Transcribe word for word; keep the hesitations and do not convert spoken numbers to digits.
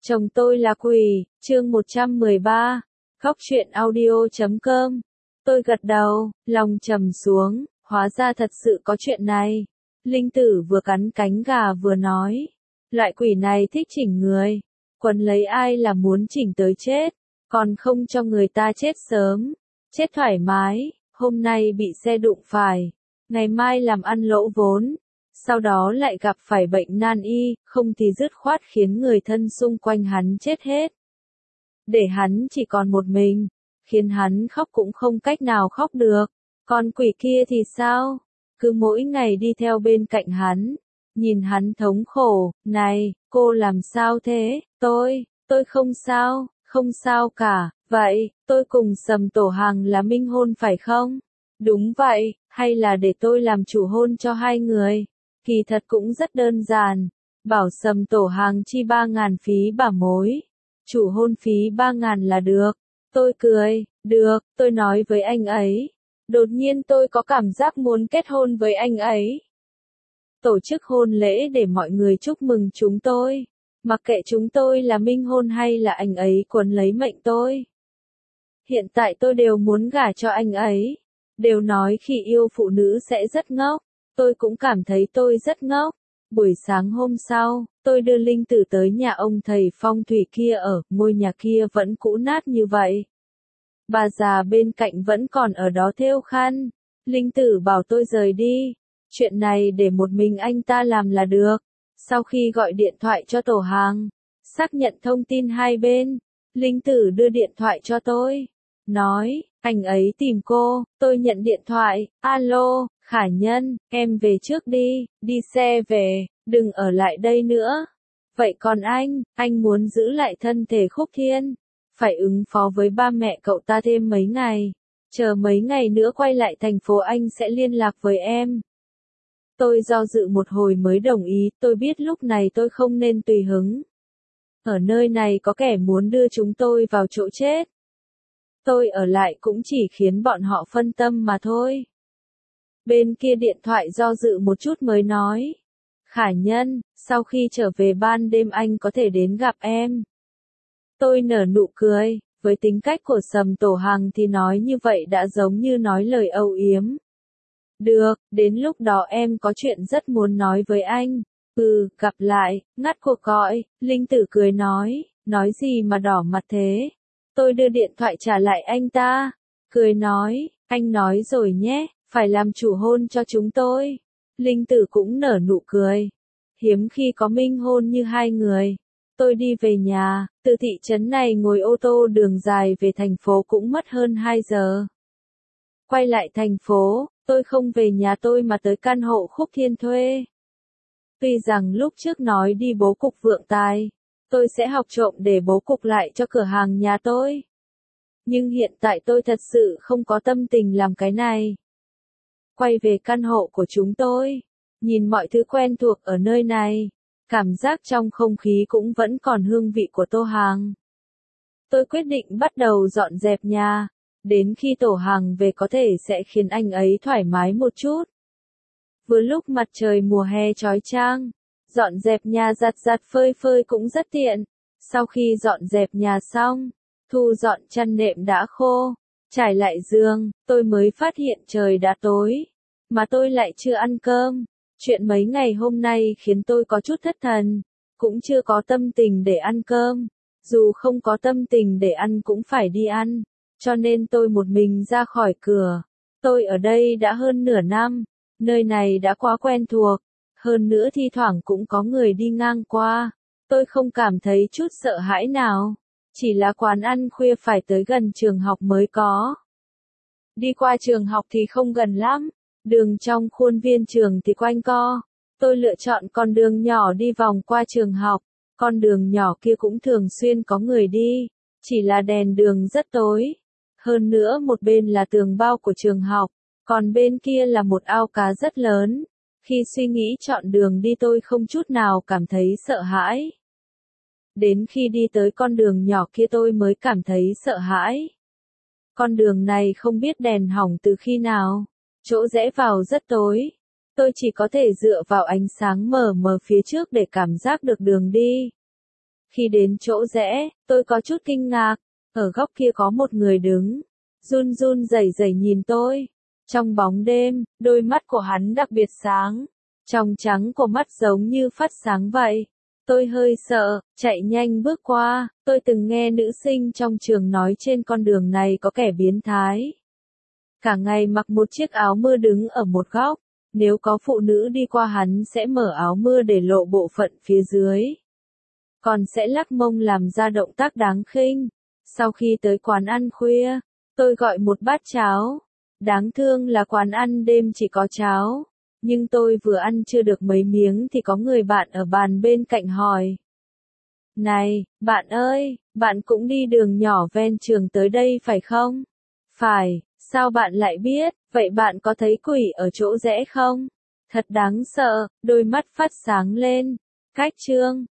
Chồng tôi là quỷ, chương một trăm mười ba, Góc truyện audio chấm com. Tôi gật đầu, lòng trầm xuống, hóa ra thật sự có chuyện này. Linh Tử vừa cắn cánh gà vừa nói, loại quỷ này thích chỉnh người, quấn lấy ai là muốn chỉnh tới chết, còn không cho người ta chết sớm, chết thoải mái, hôm nay bị xe đụng phải, ngày mai làm ăn lỗ vốn. Sau đó lại gặp phải bệnh nan y, không thì dứt khoát khiến người thân xung quanh hắn chết hết. Để hắn chỉ còn một mình, khiến hắn khóc cũng không cách nào khóc được. Còn quỷ kia thì sao? Cứ mỗi ngày đi theo bên cạnh hắn, nhìn hắn thống khổ, này, cô làm sao thế? Tôi, tôi không sao, không sao cả, vậy, tôi cùng Sầm Tổ Hàng là minh hôn phải không? Đúng vậy, hay là để tôi làm chủ hôn cho hai người? Kỳ thật cũng rất đơn giản, bảo Sầm Tổ Hàng chi ba ngàn phí bảo mối, chủ hôn phí ba ngàn là được. Tôi cười, được, tôi nói với anh ấy. Đột nhiên tôi có cảm giác muốn kết hôn với anh ấy. Tổ chức hôn lễ để mọi người chúc mừng chúng tôi, mặc kệ chúng tôi là minh hôn hay là anh ấy quấn lấy mệnh tôi. Hiện tại tôi đều muốn gả cho anh ấy, đều nói khi yêu phụ nữ sẽ rất ngốc. Tôi cũng cảm thấy tôi rất ngốc. Buổi sáng hôm sau, tôi đưa Linh Tử tới nhà ông thầy phong thủy kia ở, ngôi nhà kia vẫn cũ nát như vậy. Bà già bên cạnh vẫn còn ở đó thêu khăn. Linh Tử bảo tôi rời đi, chuyện này để một mình anh ta làm là được. Sau khi gọi điện thoại cho Tổ Hàng, xác nhận thông tin hai bên, Linh Tử đưa điện thoại cho tôi, nói, anh ấy tìm cô. Tôi nhận điện thoại, alo, Khả Nhân, em về trước đi, đi xe về, đừng ở lại đây nữa. Vậy còn anh, anh muốn giữ lại thân thể Khúc Thiên, phải ứng phó với ba mẹ cậu ta thêm mấy ngày, chờ mấy ngày nữa quay lại thành phố anh sẽ liên lạc với em. Tôi do dự một hồi mới đồng ý, tôi biết lúc này tôi không nên tùy hứng. Ở nơi này có kẻ muốn đưa chúng tôi vào chỗ chết. Tôi ở lại cũng chỉ khiến bọn họ phân tâm mà thôi. Bên kia điện thoại do dự một chút mới nói, Khả Nhân, sau khi trở về ban đêm anh có thể đến gặp em. Tôi nở nụ cười, với tính cách của Sầm Tổ Hàng thì nói như vậy đã giống như nói lời âu yếm. Được, đến lúc đó em có chuyện rất muốn nói với anh. Ừ, gặp lại, ngắt cuộc gọi, Linh Tử cười nói, nói gì mà đỏ mặt thế? Tôi đưa điện thoại trả lại anh ta, cười nói, anh nói rồi nhé, phải làm chủ hôn cho chúng tôi. Linh Tử cũng nở nụ cười. Hiếm khi có minh hôn như hai người. Tôi đi về nhà, từ thị trấn này ngồi ô tô đường dài về thành phố cũng mất hơn hai giờ. Quay lại thành phố, tôi không về nhà tôi mà tới căn hộ Khúc Thiên thuê. Tuy rằng lúc trước nói đi bố cục vượng tài, tôi sẽ học trộm để bố cục lại cho cửa hàng nhà tôi. Nhưng hiện tại tôi thật sự không có tâm tình làm cái này. Quay về căn hộ của chúng tôi, nhìn mọi thứ quen thuộc ở nơi này, cảm giác trong không khí cũng vẫn còn hương vị của Tô Hàng. Tôi quyết định bắt đầu dọn dẹp nhà, đến khi Tổ Hàng về có thể sẽ khiến anh ấy thoải mái một chút. Vừa lúc mặt trời mùa hè chói chang, dọn dẹp nhà giặt giặt phơi phơi cũng rất tiện. Sau khi dọn dẹp nhà xong, thu dọn chăn nệm đã khô, trải lại giường, tôi mới phát hiện trời đã tối, mà tôi lại chưa ăn cơm. Chuyện mấy ngày hôm nay khiến tôi có chút thất thần, cũng chưa có tâm tình để ăn cơm. Dù không có tâm tình để ăn cũng phải đi ăn, cho nên tôi một mình ra khỏi cửa. Tôi ở đây đã hơn nửa năm, nơi này đã quá quen thuộc, hơn nữa thi thoảng cũng có người đi ngang qua. Tôi không cảm thấy chút sợ hãi nào, chỉ là quán ăn khuya phải tới gần trường học mới có. Đi qua trường học thì không gần lắm, đường trong khuôn viên trường thì quanh co. Tôi lựa chọn con đường nhỏ đi vòng qua trường học, con đường nhỏ kia cũng thường xuyên có người đi, chỉ là đèn đường rất tối. Hơn nữa một bên là tường bao của trường học, còn bên kia là một ao cá rất lớn. Khi suy nghĩ chọn đường đi tôi không chút nào cảm thấy sợ hãi. Đến khi đi tới con đường nhỏ kia tôi mới cảm thấy sợ hãi. Con đường này không biết đèn hỏng từ khi nào, chỗ rẽ vào rất tối. Tôi chỉ có thể dựa vào ánh sáng mờ mờ phía trước để cảm giác được đường đi. Khi đến chỗ rẽ, tôi có chút kinh ngạc, ở góc kia có một người đứng, run run rẩy rẩy nhìn tôi. Trong bóng đêm, đôi mắt của hắn đặc biệt sáng, trong trắng của mắt giống như phát sáng vậy. Tôi hơi sợ, chạy nhanh bước qua, tôi từng nghe nữ sinh trong trường nói trên con đường này có kẻ biến thái. Cả ngày mặc một chiếc áo mưa đứng ở một góc, nếu có phụ nữ đi qua hắn sẽ mở áo mưa để lộ bộ phận phía dưới. Còn sẽ lắc mông làm ra động tác đáng khinh. Sau khi tới quán ăn khuya, tôi gọi một bát cháo. Đáng thương là quán ăn đêm chỉ có cháo. Nhưng tôi vừa ăn chưa được mấy miếng thì có người bạn ở bàn bên cạnh hỏi. Này, bạn ơi, bạn cũng đi đường nhỏ ven trường tới đây phải không? Phải, sao bạn lại biết, vậy bạn có thấy quỷ ở chỗ rẽ không? Thật đáng sợ, đôi mắt phát sáng lên. Cách chương